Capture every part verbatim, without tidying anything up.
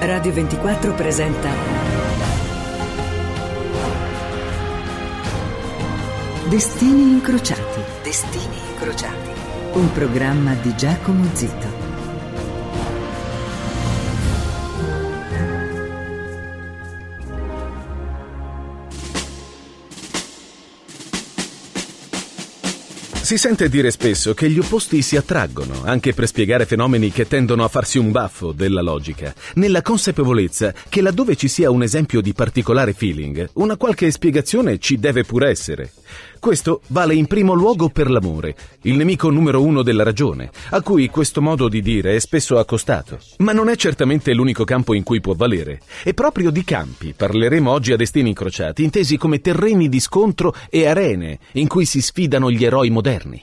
Radio ventiquattro presenta Destini incrociati. Destini incrociati. Un programma di Giacomo Zito. Si sente dire spesso che gli opposti si attraggono, anche per spiegare fenomeni che tendono a farsi un baffo della logica, nella consapevolezza che laddove ci sia un esempio di particolare feeling, una qualche spiegazione ci deve pure essere. Questo vale in primo luogo per l'amore, il nemico numero uno della ragione, a cui questo modo di dire è spesso accostato. Ma non è certamente l'unico campo in cui può valere. E proprio di campi parleremo oggi a Destini incrociati, intesi come terreni di scontro e arene in cui si sfidano gli eroi moderni.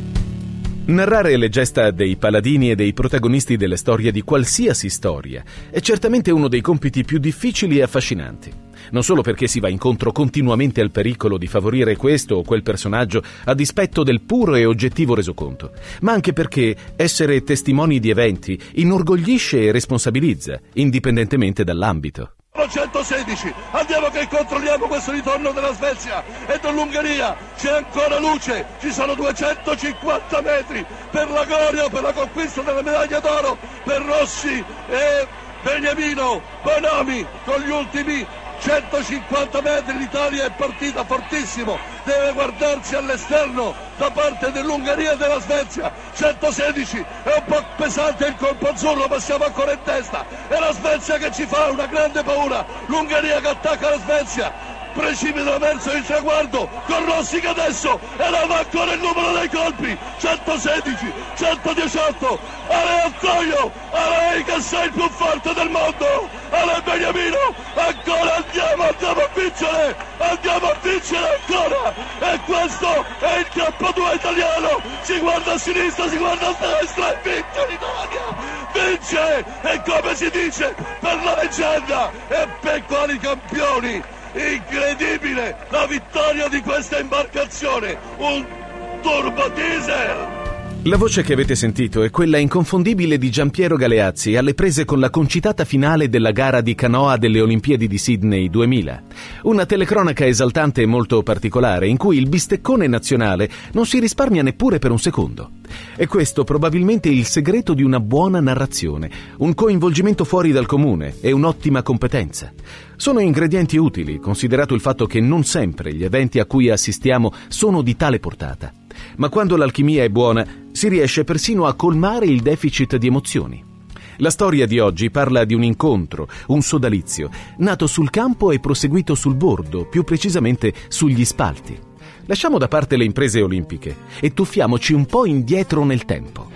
Narrare le gesta dei paladini e dei protagonisti delle storie di qualsiasi storia è certamente uno dei compiti più difficili e affascinanti. Non solo perché si va incontro continuamente al pericolo di favorire questo o quel personaggio a dispetto del puro e oggettivo resoconto, ma anche perché essere testimoni di eventi inorgoglisce e responsabilizza, indipendentemente dall'ambito. centosedici, andiamo che controlliamo questo ritorno della Svezia e dell'Ungheria, c'è ancora luce, ci sono duecentocinquanta metri per la gloria, per la conquista della medaglia d'oro, per Rossi e Beniamino Bonomi con gli ultimi centocinquanta metri. L'Italia è partita fortissimo, deve guardarsi all'esterno da parte dell'Ungheria e della Svezia. Centosedici, è un po' pesante il colpo azzurro, ma siamo ancora in testa, è la Svezia che ci fa una grande paura, l'Ungheria che attacca la Svezia, precipita verso il traguardo con Rossi che adesso eleva ancora il numero dei colpi. Centosedici, centodiciotto, Ale Antonio, Ale che sei il più forte del mondo, Ale Beniamino, ancora andiamo, andiamo a vincere, andiamo a vincere ancora, e questo è il campo due italiano, si guarda a sinistra, si guarda a destra e vince l'Italia, vince, e come si dice per la leggenda, e per quali campioni. Incredibile la vittoria di questa imbarcazione, un turbo diesel. La voce che avete sentito è quella inconfondibile di Giampiero Galeazzi alle prese con la concitata finale della gara di canoa delle Olimpiadi di Sydney duemila. Una telecronaca esaltante e molto particolare in cui il bisteccone nazionale non si risparmia neppure per un secondo. E questo probabilmente il segreto di una buona narrazione, un coinvolgimento fuori dal comune e un'ottima competenza. Sono ingredienti utili, considerato il fatto che non sempre gli eventi a cui assistiamo sono di tale portata. Ma quando l'alchimia è buona, si riesce persino a colmare il deficit di emozioni. La storia di oggi parla di un incontro, un sodalizio, nato sul campo e proseguito sul bordo, più precisamente sugli spalti. Lasciamo da parte le imprese olimpiche e tuffiamoci un po' indietro nel tempo.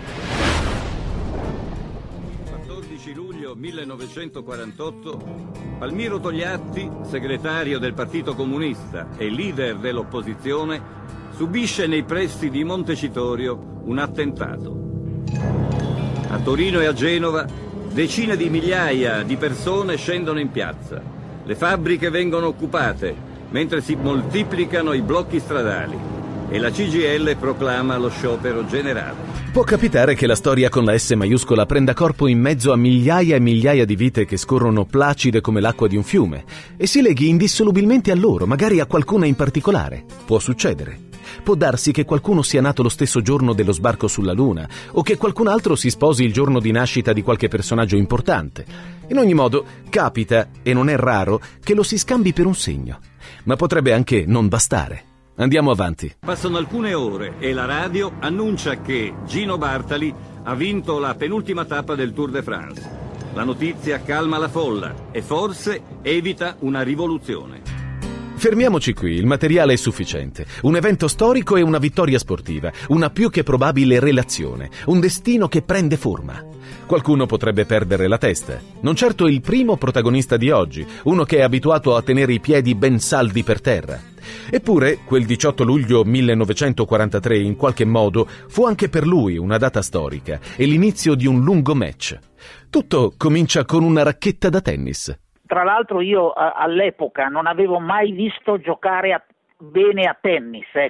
quattordici luglio millenovecentoquarantotto, Palmiro Togliatti, segretario del Partito Comunista e leader dell'opposizione, subisce nei pressi di Montecitorio un attentato. A Torino e a Genova decine di migliaia di persone scendono in piazza. Le fabbriche vengono occupate, mentre si moltiplicano i blocchi stradali e la C G I L proclama lo sciopero generale. Può capitare che la storia con la S maiuscola prenda corpo in mezzo a migliaia e migliaia di vite che scorrono placide come l'acqua di un fiume e si leghi indissolubilmente a loro, magari a qualcuna in particolare. Può succedere. Può darsi che qualcuno sia nato lo stesso giorno dello sbarco sulla Luna o che qualcun altro si sposi il giorno di nascita di qualche personaggio importante. In ogni modo, capita, e non è raro, che lo si scambi per un segno. Ma potrebbe anche non bastare. Andiamo avanti. Passano alcune ore e la radio annuncia che Gino Bartali ha vinto la penultima tappa del Tour de France. La notizia calma la folla e forse evita una rivoluzione. Fermiamoci qui, il materiale è sufficiente. Un evento storico e una vittoria sportiva, una più che probabile relazione, un destino che prende forma. Qualcuno potrebbe perdere la testa. Non certo il primo protagonista di oggi, uno che è abituato a tenere i piedi ben saldi per terra. Eppure, quel diciotto luglio millenovecentoquarantatré, in qualche modo, fu anche per lui una data storica e l'inizio di un lungo match. Tutto comincia con una racchetta da tennis. Tra l'altro io a, all'epoca non avevo mai visto giocare a, bene a tennis, ecco.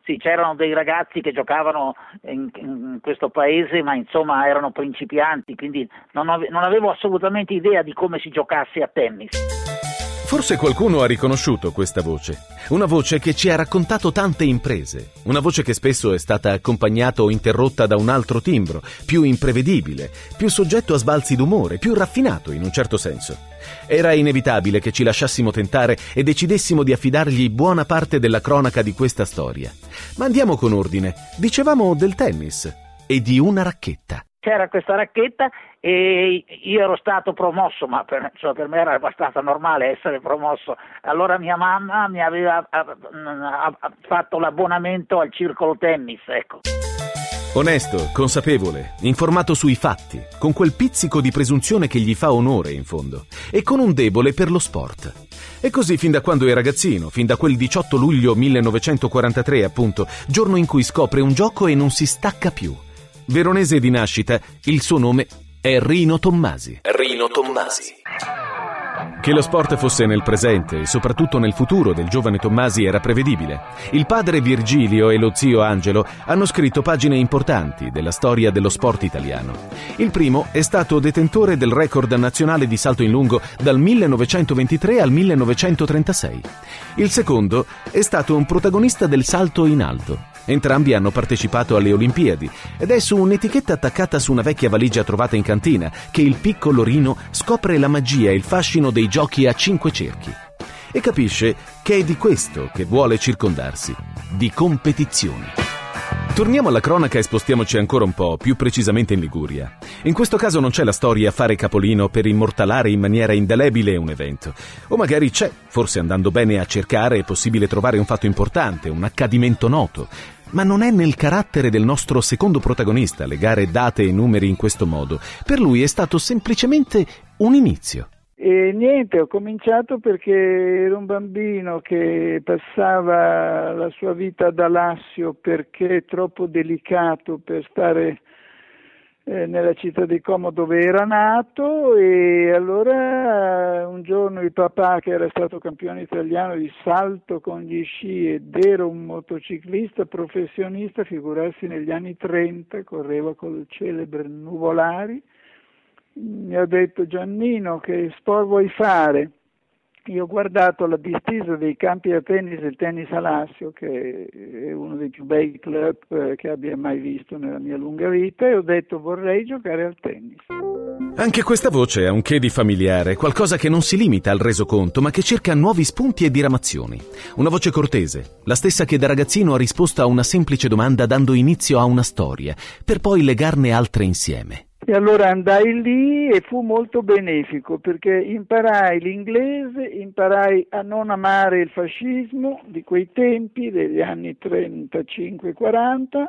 sì, c'erano dei ragazzi che giocavano in, in questo paese, ma insomma erano principianti, quindi non, ave- non avevo assolutamente idea di come si giocasse a tennis. Forse qualcuno ha riconosciuto questa voce, una voce che ci ha raccontato tante imprese, una voce che spesso è stata accompagnata o interrotta da un altro timbro, più imprevedibile, più soggetto a sbalzi d'umore, più raffinato in un certo senso. Era inevitabile che ci lasciassimo tentare e decidessimo di affidargli buona parte della cronaca di questa storia. Ma andiamo con ordine. Dicevamo del tennis e di una racchetta. C'era questa racchetta e io ero stato promosso, ma per, cioè per me era abbastanza normale essere promosso. Allora mia mamma mi aveva a, a, a, fatto l'abbonamento al circolo tennis, ecco. Onesto, consapevole, informato sui fatti, con quel pizzico di presunzione che gli fa onore in fondo, e con un debole per lo sport. E così fin da quando è ragazzino, fin da quel diciotto luglio millenovecentoquarantatré appunto, giorno in cui scopre un gioco e non si stacca più. Veronese di nascita, il suo nome è Rino Tommasi. Rino Tommasi. Che lo sport fosse nel presente e soprattutto nel futuro del giovane Tommasi era prevedibile. Il padre Virgilio e lo zio Angelo hanno scritto pagine importanti della storia dello sport italiano. Il primo è stato detentore del record nazionale di salto in lungo dal millenovecentoventitré al millenovecentotrentasei. Il secondo è stato un protagonista del salto in alto. Entrambi hanno partecipato alle Olimpiadi ed è su un'etichetta attaccata su una vecchia valigia trovata in cantina che il piccolo Rino scopre la magia e il fascino dei giochi a cinque cerchi e capisce che è di questo che vuole circondarsi, di competizioni. Torniamo alla cronaca e spostiamoci ancora un po', più precisamente in Liguria. In questo caso non c'è la storia a fare capolino per immortalare in maniera indelebile un evento. O magari c'è, forse andando bene a cercare è possibile trovare un fatto importante, un accadimento noto. Ma non è nel carattere del nostro secondo protagonista legare date e numeri in questo modo. Per lui è stato semplicemente un inizio. E niente, ho cominciato perché ero un bambino che passava la sua vita ad Alassio perché è troppo delicato per stare eh, nella città di Como dove era nato, e allora un giorno il papà, che era stato campione italiano di salto con gli sci ed era un motociclista professionista, figurarsi negli anni trenta, correva col celebre Nuvolari, mi ha detto: Giannino, che sport vuoi fare? Io ho guardato la distesa dei campi da tennis del Tennis Alassio, che è uno dei più bei club che abbia mai visto nella mia lunga vita, e ho detto: vorrei giocare al tennis. Anche questa voce ha un che di familiare, qualcosa che non si limita al resoconto, ma che cerca nuovi spunti e diramazioni. Una voce cortese, la stessa che da ragazzino ha risposto a una semplice domanda dando inizio a una storia, per poi legarne altre insieme. E allora andai lì e fu molto benefico, perché imparai l'inglese, imparai a non amare il fascismo di quei tempi, degli anni trentacinque quaranta,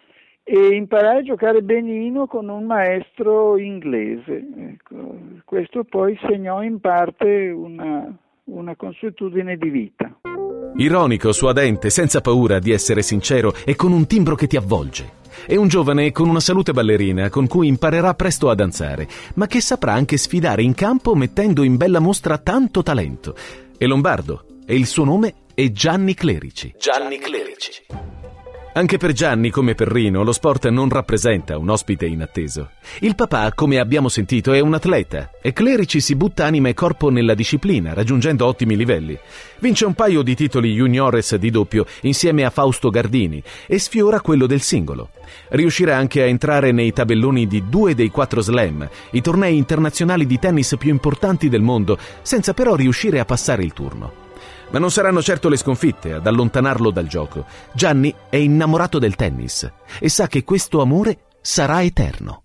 e imparai a giocare benino con un maestro inglese. Ecco, questo poi segnò in parte una, una consuetudine di vita. Ironico, suadente, senza paura di essere sincero e con un timbro che ti avvolge. È un giovane con una salute ballerina con cui imparerà presto a danzare, ma che saprà anche sfidare in campo mettendo in bella mostra tanto talento. È lombardo e il suo nome è Gianni Clerici. Gianni Clerici. Anche per Gianni, come per Rino, lo sport non rappresenta un ospite inatteso. Il papà, come abbiamo sentito, è un atleta e Clerici si butta anima e corpo nella disciplina, raggiungendo ottimi livelli. Vince un paio di titoli juniores di doppio insieme a Fausto Gardini e sfiora quello del singolo. Riuscirà anche a entrare nei tabelloni di due dei quattro slam, i tornei internazionali di tennis più importanti del mondo, senza però riuscire a passare il turno. Ma non saranno certo le sconfitte ad allontanarlo dal gioco. Gianni è innamorato del tennis e sa che questo amore sarà eterno.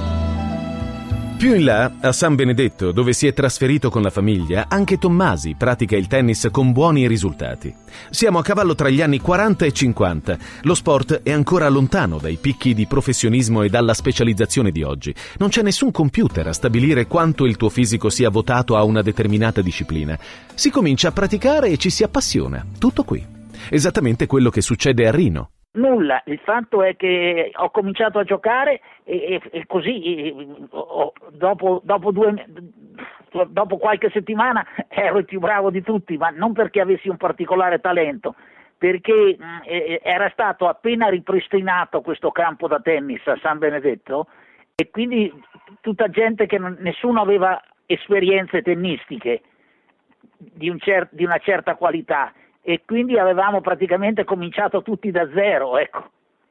Più in là, a San Benedetto, dove si è trasferito con la famiglia, anche Tommasi pratica il tennis con buoni risultati. Siamo a cavallo tra gli anni quaranta e cinquanta. Lo sport è ancora lontano dai picchi di professionismo e dalla specializzazione di oggi. Non c'è nessun computer a stabilire quanto il tuo fisico sia votato a una determinata disciplina. Si comincia a praticare e ci si appassiona. Tutto qui. Esattamente quello che succede a Rino. Nulla, il fatto è che ho cominciato a giocare e, e, e così e, ho, dopo, dopo, due, dopo qualche settimana ero il più bravo di tutti, ma non perché avessi un particolare talento, perché eh, era stato appena ripristinato questo campo da tennis a San Benedetto e quindi tutta gente che non, nessuno aveva esperienze tennistiche di, un cer- di una certa qualità e quindi avevamo praticamente cominciato tutti da zero, ecco.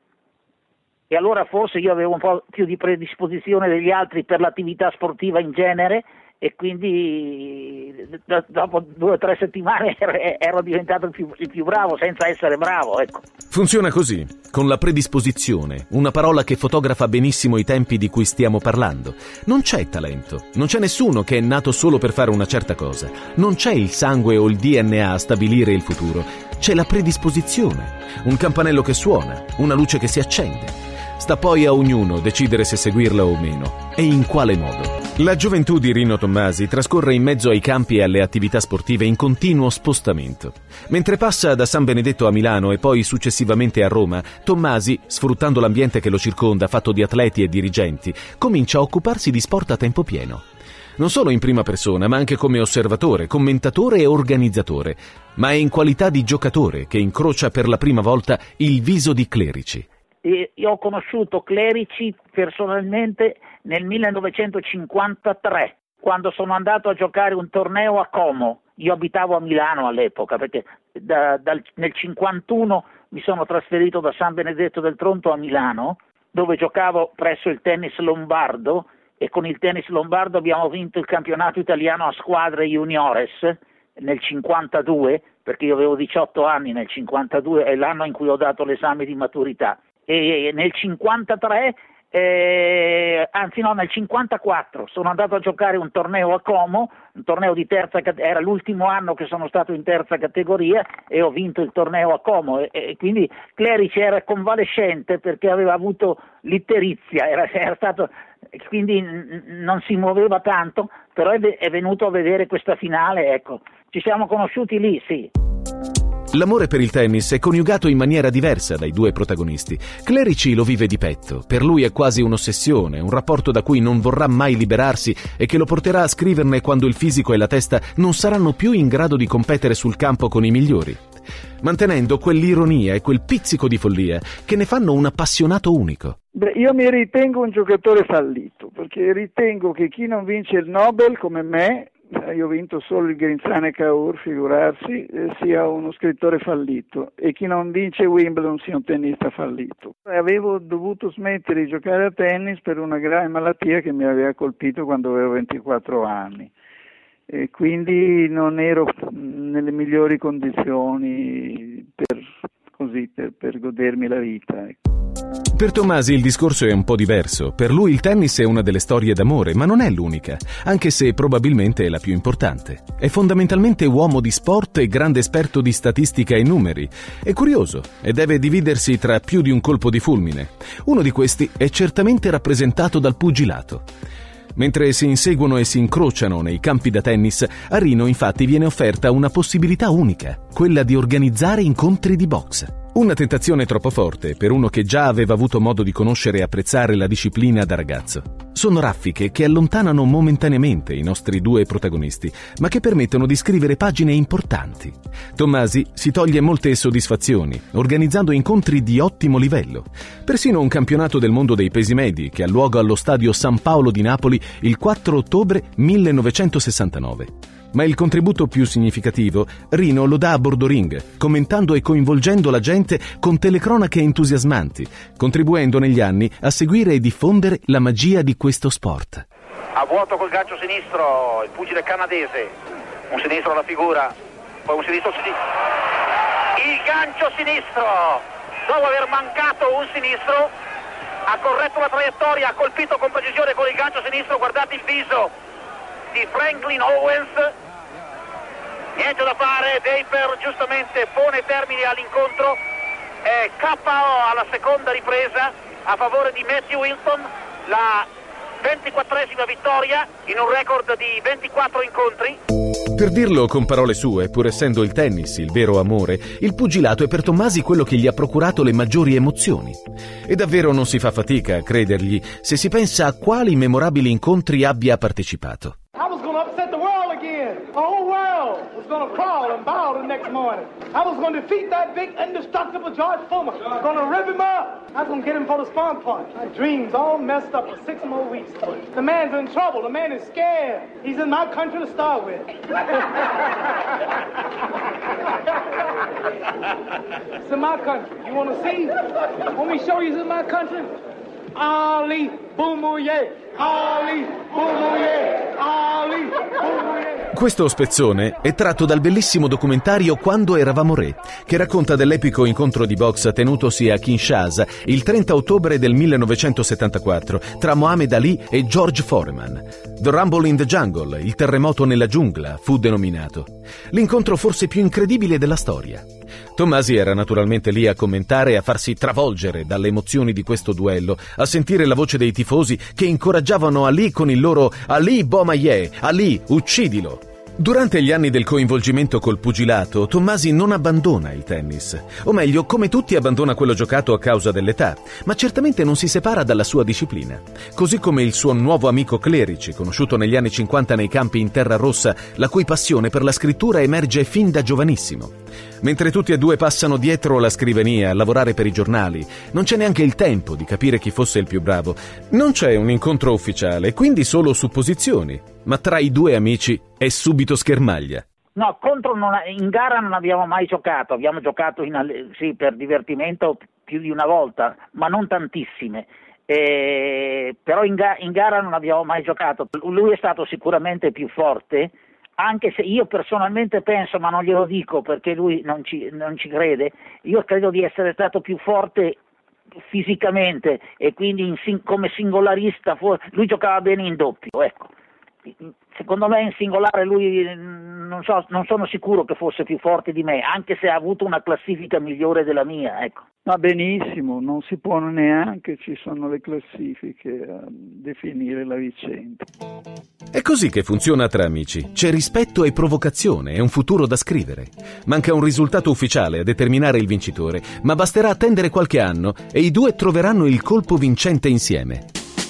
E allora forse io avevo un po' più di predisposizione degli altri per l'attività sportiva in genere e quindi d- dopo due o tre settimane ero, ero diventato il più, il più bravo senza essere bravo, ecco. Funziona così, con la predisposizione, una parola che fotografa benissimo i tempi di cui stiamo parlando. Non c'è talento, non c'è nessuno che è nato solo per fare una certa cosa, non c'è il sangue o il D N A a stabilire il futuro, c'è la predisposizione, un campanello che suona, una luce che si accende. Sta poi a ognuno decidere se seguirla o meno e in quale modo. La gioventù di Rino Tommasi trascorre in mezzo ai campi e alle attività sportive in continuo spostamento. Mentre passa da San Benedetto a Milano e poi successivamente a Roma, Tommasi, sfruttando l'ambiente che lo circonda, fatto di atleti e dirigenti, comincia a occuparsi di sport a tempo pieno. Non solo in prima persona, ma anche come osservatore, commentatore e organizzatore, ma è in qualità di giocatore che incrocia per la prima volta il viso di Clerici. E io ho conosciuto Clerici personalmente nel millenovecentocinquantatré, quando sono andato a giocare un torneo a Como. Io abitavo a Milano all'epoca, perché da, dal, nel cinquantuno mi sono trasferito da San Benedetto del Tronto a Milano, dove giocavo presso il Tennis Lombardo, e con il Tennis Lombardo abbiamo vinto il campionato italiano a squadre juniores nel cinquantadue, perché io avevo diciotto anni nel cinquantadue, è l'anno in cui ho dato l'esame di maturità. E nel cinquantatré, eh, anzi no, nel cinquantaquattro sono andato a giocare un torneo a Como, un torneo di terza, era l'ultimo anno che sono stato in terza categoria e ho vinto il torneo a Como e, e quindi Clerici era convalescente perché aveva avuto l'itterizia, era, era stato, quindi n- non si muoveva tanto, però è, è venuto a vedere questa finale, ecco, ci siamo conosciuti lì, sì. L'amore per il tennis è coniugato in maniera diversa dai due protagonisti. Clerici lo vive di petto, per lui è quasi un'ossessione, un rapporto da cui non vorrà mai liberarsi e che lo porterà a scriverne quando il fisico e la testa non saranno più in grado di competere sul campo con i migliori, mantenendo quell'ironia e quel pizzico di follia che ne fanno un appassionato unico. Beh, io mi ritengo un giocatore fallito, perché ritengo che chi non vince il Nobel come me, io ho vinto solo il Grinzane Cavour, figurarsi, eh, sia uno scrittore fallito, e chi non vince Wimbledon sia un tennista fallito. Avevo dovuto smettere di giocare a tennis per una grave malattia che mi aveva colpito quando avevo ventiquattro anni e quindi non ero nelle migliori condizioni per, così, per, per godermi la vita. Per Tommasi il discorso è un po' diverso. Per lui il tennis è una delle storie d'amore, ma non è l'unica, anche se probabilmente è la più importante. È fondamentalmente uomo di sport e grande esperto di statistica e numeri. È curioso e deve dividersi tra più di un colpo di fulmine. Uno di questi è certamente rappresentato dal pugilato. Mentre si inseguono e si incrociano nei campi da tennis, a Rino infatti viene offerta una possibilità unica, quella di organizzare incontri di box. Una tentazione troppo forte per uno che già aveva avuto modo di conoscere e apprezzare la disciplina da ragazzo. Sono raffiche che allontanano momentaneamente i nostri due protagonisti, ma che permettono di scrivere pagine importanti. Tommasi si toglie molte soddisfazioni, organizzando incontri di ottimo livello. Persino un campionato del mondo dei pesi medi che ha luogo allo stadio San Paolo di Napoli il quattro ottobre millenovecentosessantanove. Ma il contributo più significativo Rino lo dà a bordoring, commentando e coinvolgendo la gente con telecronache entusiasmanti, contribuendo negli anni a seguire e diffondere la magia di questo sport. A vuoto col gancio sinistro, il pugile canadese, un sinistro alla figura, poi un sinistro sinistro. Il gancio sinistro, dopo aver mancato un sinistro, ha corretto la traiettoria, ha colpito con precisione con il gancio sinistro, guardate il viso di Franklin Owens, niente da fare, Draper giustamente pone termine all'incontro, è K O alla seconda ripresa a favore di Matthew Wilton, la ventiquattresima vittoria in un record di ventiquattro incontri. Per dirlo con parole sue, pur essendo il tennis il vero amore, il pugilato è per Tommasi quello che gli ha procurato le maggiori emozioni. E davvero non si fa fatica a credergli se si pensa a quali memorabili incontri abbia partecipato. I was going to upset the world again. The whole world was going to crawl and bow to the next next morning. I was going to defeat that big, indestructible George Foreman. I was going to rip him up. I was going to get him for the spawn punch. My dreams all messed up for six more weeks. The man's in trouble. The man is scared. He's in my country to start with. It's in my country. You want to see? Want me to show you it's in my country? Ali Boumouye, Ali Boumouye, Ali Boumouye. Questo spezzone è tratto dal bellissimo documentario Quando eravamo re, che racconta dell'epico incontro di box tenutosi a Kinshasa il trenta ottobre del millenovecentosettantaquattro tra Muhammad Ali e George Foreman. The Rumble in the Jungle, il terremoto nella giungla, fu denominato. L'incontro forse più incredibile della storia. Tommasi era naturalmente lì a commentare e a farsi travolgere dalle emozioni di questo duello, a sentire la voce dei tifosi che incoraggiavano Ali con il loro Ali Boumouye, Ali, uccidilo. Durante gli anni del coinvolgimento col pugilato, Tommasi non abbandona il tennis. O meglio, come tutti abbandona quello giocato a causa dell'età, ma certamente non si separa dalla sua disciplina. Così come il suo nuovo amico Clerici, conosciuto negli anni cinquanta nei campi in terra rossa, la cui passione per la scrittura emerge fin da giovanissimo. Mentre tutti e due passano dietro la scrivania a lavorare per i giornali, non c'è neanche il tempo di capire chi fosse il più bravo. Non c'è un incontro ufficiale, quindi solo supposizioni, ma tra i due amici è subito schermaglia. No, contro non, in gara non abbiamo mai giocato, abbiamo giocato in, sì, per divertimento più di una volta, ma non tantissime. Eh, però in, ga- in gara non abbiamo mai giocato. Lui è stato sicuramente più forte, anche se io personalmente penso, ma non glielo dico perché lui non ci, non ci crede, io credo di essere stato più forte fisicamente e quindi in, come singolarista lui giocava bene in doppio, ecco. Secondo me in singolare lui non so, non sono sicuro che fosse più forte di me, anche se ha avuto una classifica migliore della mia, ecco. Va benissimo, non si può neanche, ci sono le classifiche a definire la vicenda. È così che funziona tra amici. C'è rispetto e provocazione, è un futuro da scrivere. Manca un risultato ufficiale a determinare il vincitore, ma basterà attendere qualche anno e i due troveranno il colpo vincente insieme.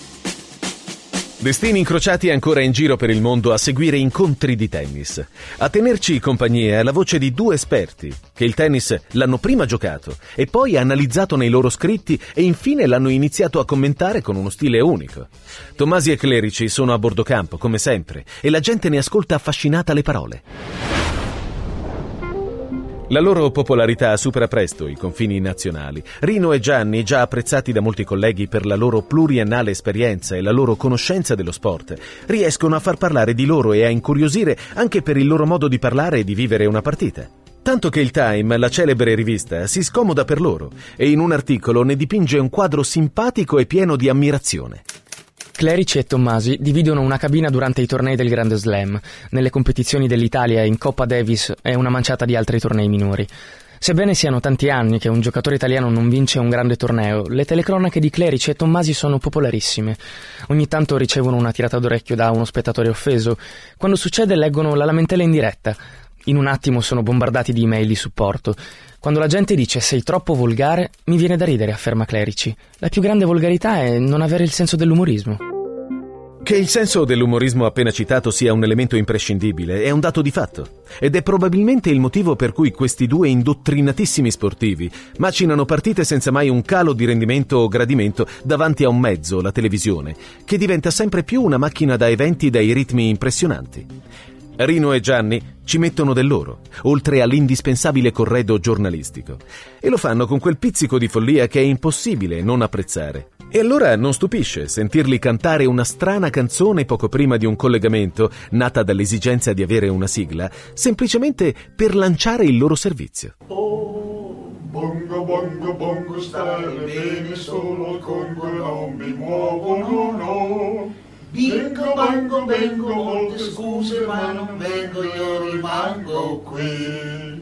Destini incrociati ancora in giro per il mondo a seguire incontri di tennis. A tenerci compagnia è la voce di due esperti che il tennis l'hanno prima giocato e poi analizzato nei loro scritti e infine l'hanno iniziato a commentare con uno stile unico. Tommasi e Clerici sono a bordo campo, come sempre, e la gente ne ascolta affascinata le parole. La loro popolarità supera presto i confini nazionali. Rino e Gianni, già apprezzati da molti colleghi per la loro pluriennale esperienza e la loro conoscenza dello sport, riescono a far parlare di loro e a incuriosire anche per il loro modo di parlare e di vivere una partita. Tanto che il Time, la celebre rivista, si scomoda per loro e in un articolo ne dipinge un quadro simpatico e pieno di ammirazione. Clerici e Tommasi dividono una cabina durante i tornei del Grande Slam, nelle competizioni dell'Italia in Coppa Davis e una manciata di altri tornei minori. Sebbene siano tanti anni che un giocatore italiano non vince un grande torneo, le telecronache di Clerici e Tommasi sono popolarissime. Ogni tanto ricevono una tirata d'orecchio da uno spettatore offeso. Quando succede leggono la lamentela in diretta. In un attimo sono bombardati di email di supporto. Quando la gente dice sei troppo volgare, mi viene da ridere, afferma Clerici. La più grande volgarità è non avere il senso dell'umorismo. Che il senso dell'umorismo appena citato sia un elemento imprescindibile è un dato di fatto, ed è probabilmente il motivo per cui questi due indottrinatissimi sportivi macinano partite senza mai un calo di rendimento o gradimento davanti a un mezzo, la televisione, che diventa sempre più una macchina da eventi dai ritmi impressionanti. Rino e Gianni ci mettono del loro, oltre all'indispensabile corredo giornalistico, e lo fanno con quel pizzico di follia che è impossibile non apprezzare. E allora non stupisce sentirli cantare una strana canzone poco prima di un collegamento, nata dall'esigenza di avere una sigla, semplicemente per lanciare il loro servizio. Oh, bongo, bongo, bongo, stare bene solo con quel non mi muovono, no. Bingo, bango, vengo, molte scuse, ma non vengo, io rimango qui.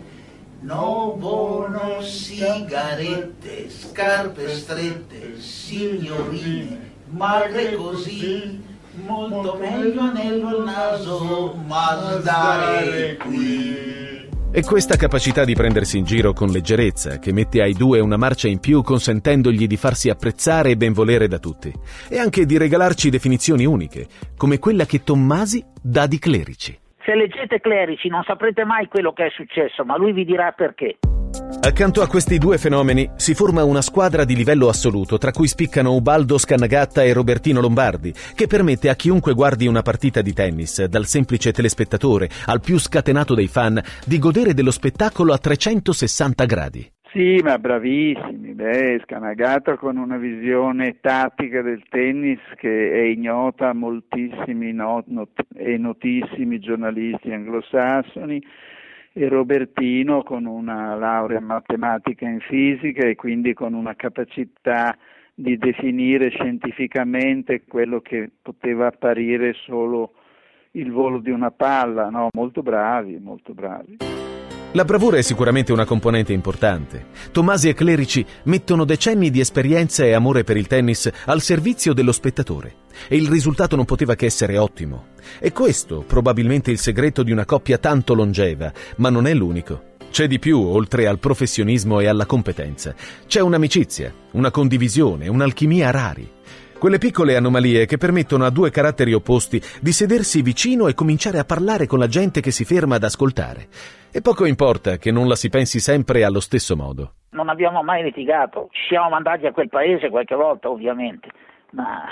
No buono, sigarette, scarpe strette, signorine, magre così, molto meglio anello al naso, ma stare qui. È questa capacità di prendersi in giro con leggerezza che mette ai due una marcia in più, consentendogli di farsi apprezzare e benvolere da tutti, e anche di regalarci definizioni uniche, come quella che Tommasi dà di Clerici. Se leggete Clerici non saprete mai quello che è successo, ma lui vi dirà perché. Accanto a questi due fenomeni si forma una squadra di livello assoluto, tra cui spiccano Ubaldo Scannagatta e Robertino Lombardi, che permette a chiunque guardi una partita di tennis, dal semplice telespettatore al più scatenato dei fan, di godere dello spettacolo a trecentosessanta gradi. Sì, ma bravissimi, beh, Scannagatta con una visione tattica del tennis che è ignota a moltissimi not- not- e notissimi giornalisti anglosassoni, e Robertino con una laurea matematica in fisica e quindi con una capacità di definire scientificamente quello che poteva apparire solo il volo di una palla, no? Molto bravi, molto bravi. La bravura è sicuramente una componente importante. Tommasi e Clerici mettono decenni di esperienza e amore per il tennis al servizio dello spettatore e il risultato non poteva che essere ottimo. E questo probabilmente il segreto di una coppia tanto longeva, ma non è l'unico. C'è di più oltre al professionismo e alla competenza. C'è un'amicizia, una condivisione, un'alchimia rari. Quelle piccole anomalie che permettono a due caratteri opposti di sedersi vicino e cominciare a parlare con la gente che si ferma ad ascoltare. E poco importa che non la si pensi sempre allo stesso modo. Non abbiamo mai litigato, ci siamo mandati a quel paese qualche volta ovviamente, ma,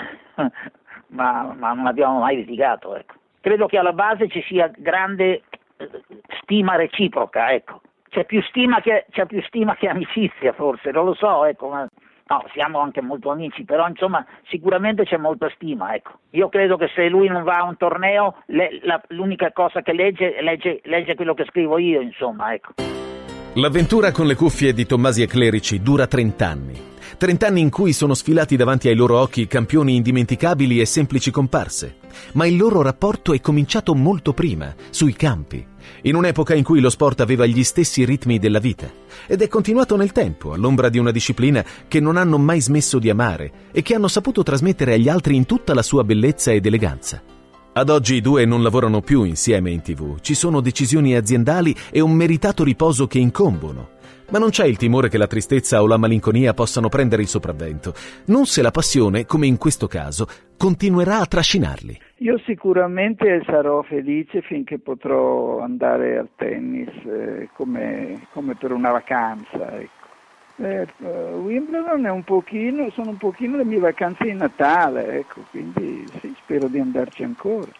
ma, ma non abbiamo mai litigato, ecco. Credo che alla base ci sia grande stima reciproca, ecco. C'è più stima che, c'è più stima che amicizia forse, non lo so, ecco, ma... No, siamo anche molto amici, però insomma sicuramente c'è molta stima, ecco. Io credo che se lui non va a un torneo, le, la, l'unica cosa che legge, legge, legge quello che scrivo io, insomma, ecco. L'avventura con le cuffie di Tommasi e Clerici dura trent'anni. Trent'anni in cui sono sfilati davanti ai loro occhi campioni indimenticabili e semplici comparse. Ma il loro rapporto è cominciato molto prima, sui campi, in un'epoca in cui lo sport aveva gli stessi ritmi della vita, ed è continuato nel tempo, all'ombra di una disciplina che non hanno mai smesso di amare e che hanno saputo trasmettere agli altri in tutta la sua bellezza ed eleganza. Ad oggi i due non lavorano più insieme in tivù, ci sono decisioni aziendali e un meritato riposo che incombono. Ma non c'è il timore che la tristezza o la malinconia possano prendere il sopravvento, non se la passione, come in questo caso, continuerà a trascinarli. Io sicuramente sarò felice finché potrò andare al tennis eh, come, come per una vacanza, ecco. Eh, Wimbledon è un pochino, sono un pochino le mie vacanze di Natale, ecco, quindi sì, spero di andarci ancora.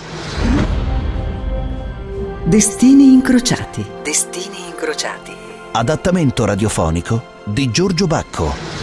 Destini incrociati. Destini incrociati. Adattamento radiofonico di Giorgio Bacco.